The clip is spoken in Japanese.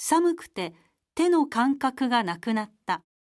寒くて手の感覚がなくなった。